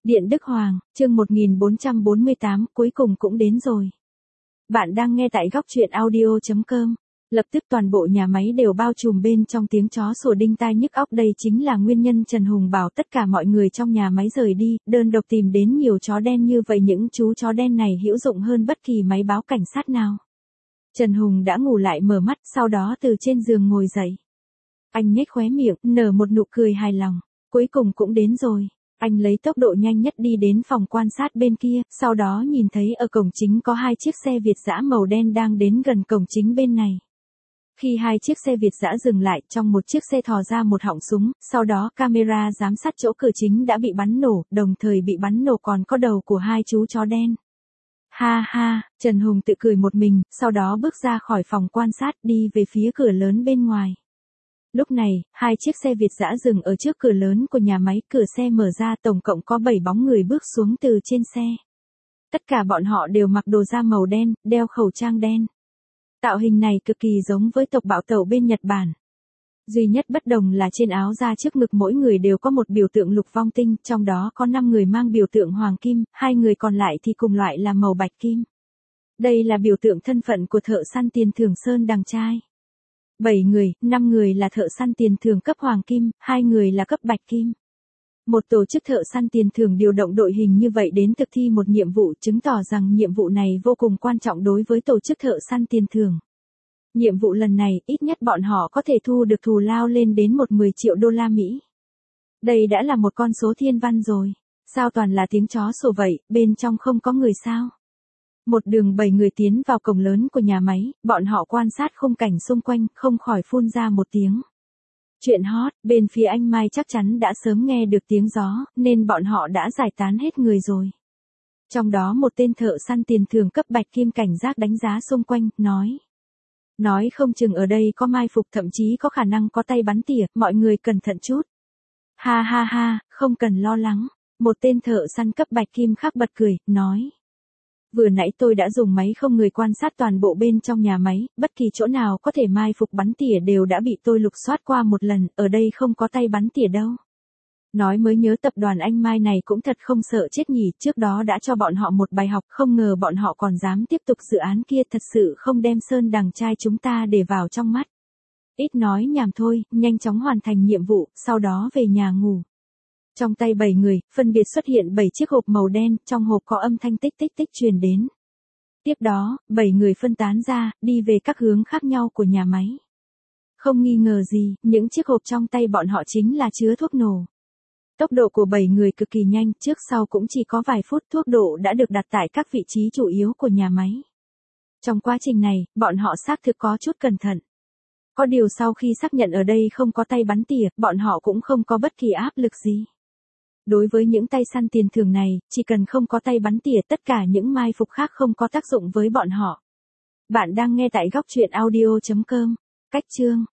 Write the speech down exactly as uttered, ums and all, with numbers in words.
Điện Đức Hoàng, chương một nghìn bốn trăm bốn mươi tám, cuối cùng cũng đến rồi. Bạn đang nghe tại góc truyện audio chấm com. Lập tức toàn bộ nhà máy đều bao trùm bên trong tiếng chó sủa đinh tai nhức óc, đây chính là nguyên nhân Trần Hùng bảo tất cả mọi người trong nhà máy rời đi, đơn độc tìm đến nhiều chó đen như vậy, những chú chó đen này hữu dụng hơn bất kỳ máy báo cảnh sát nào. Trần Hùng đã ngủ lại mở mắt, sau đó từ trên giường ngồi dậy. Anh nhếch khóe miệng, nở một nụ cười hài lòng, cuối cùng cũng đến rồi. Anh lấy tốc độ nhanh nhất đi đến phòng quan sát bên kia, sau đó nhìn thấy ở cổng chính có hai chiếc xe Việt dã màu đen đang đến gần cổng chính bên này. Khi hai chiếc xe Việt dã dừng lại, trong một chiếc xe thò ra một họng súng, sau đó camera giám sát chỗ cửa chính đã bị bắn nổ, đồng thời bị bắn nổ còn có đầu của hai chú chó đen. Ha ha, Trần Hùng tự cười một mình, sau đó bước ra khỏi phòng quan sát đi về phía cửa lớn bên ngoài. Lúc này, hai chiếc xe Việt dã dừng ở trước cửa lớn của nhà máy, cửa xe mở ra, tổng cộng có bảy bóng người bước xuống từ trên xe. Tất cả bọn họ đều mặc đồ da màu đen, đeo khẩu trang đen. Tạo hình này cực kỳ giống với tộc bạo tẩu bên Nhật Bản. Duy nhất bất đồng là trên áo da trước ngực mỗi người đều có một biểu tượng lục vong tinh, trong đó có năm người mang biểu tượng hoàng kim, hai người còn lại thì cùng loại là màu bạch kim. Đây là biểu tượng thân phận của thợ săn tiền thưởng Sơn Đằng Trai. bảy người, năm người là thợ săn tiền thưởng cấp hoàng kim, hai người là cấp bạch kim. Một tổ chức thợ săn tiền thưởng điều động đội hình như vậy đến thực thi một nhiệm vụ, chứng tỏ rằng nhiệm vụ này vô cùng quan trọng đối với tổ chức thợ săn tiền thưởng. Nhiệm vụ lần này, ít nhất bọn họ có thể thu được thù lao lên đến một mười triệu đô la Mỹ. Đây đã là một con số thiên văn rồi. Sao toàn là tiếng chó sủa vậy, bên trong không có người sao? Một đường bảy người tiến vào cổng lớn của nhà máy, bọn họ quan sát khung cảnh xung quanh, không khỏi phun ra một tiếng. Chuyện hot, bên phía anh Mai chắc chắn đã sớm nghe được tiếng gió, nên bọn họ đã giải tán hết người rồi. Trong đó một tên thợ săn tiền thưởng cấp bạch kim cảnh giác đánh giá xung quanh, nói. Nói không chừng ở đây có mai phục, thậm chí có khả năng có tay bắn tỉa, mọi người cẩn thận chút. Ha ha ha, không cần lo lắng. Một tên thợ săn cấp bạch kim khác bật cười, nói. Vừa nãy tôi đã dùng máy không người quan sát toàn bộ bên trong nhà máy, bất kỳ chỗ nào có thể mai phục bắn tỉa đều đã bị tôi lục soát qua một lần, ở đây không có tay bắn tỉa đâu. Nói mới nhớ tập đoàn anh Mai này cũng thật không sợ chết nhỉ, trước đó đã cho bọn họ một bài học, không ngờ bọn họ còn dám tiếp tục dự án kia, thật sự không đem Sơn Đằng Trai chúng ta để vào trong mắt. Ít nói nhảm thôi, nhanh chóng hoàn thành nhiệm vụ, sau đó về nhà ngủ. Trong tay bảy người, phân biệt xuất hiện bảy chiếc hộp màu đen, trong hộp có âm thanh tích tích tích truyền đến. Tiếp đó, bảy người phân tán ra, đi về các hướng khác nhau của nhà máy. Không nghi ngờ gì, những chiếc hộp trong tay bọn họ chính là chứa thuốc nổ. Tốc độ của bảy người cực kỳ nhanh, trước sau cũng chỉ có vài phút, thuốc nổ đã được đặt tại các vị trí chủ yếu của nhà máy. Trong quá trình này, bọn họ xác thực có chút cẩn thận. Có điều sau khi xác nhận ở đây không có tay bắn tỉa, bọn họ cũng không có bất kỳ áp lực gì. Đối với những tay săn tiền thưởng này, chỉ cần không có tay bắn tỉa, tất cả những mai phục khác không có tác dụng với bọn họ. Bạn đang nghe tại góc truyện audio chấm com. Cách chương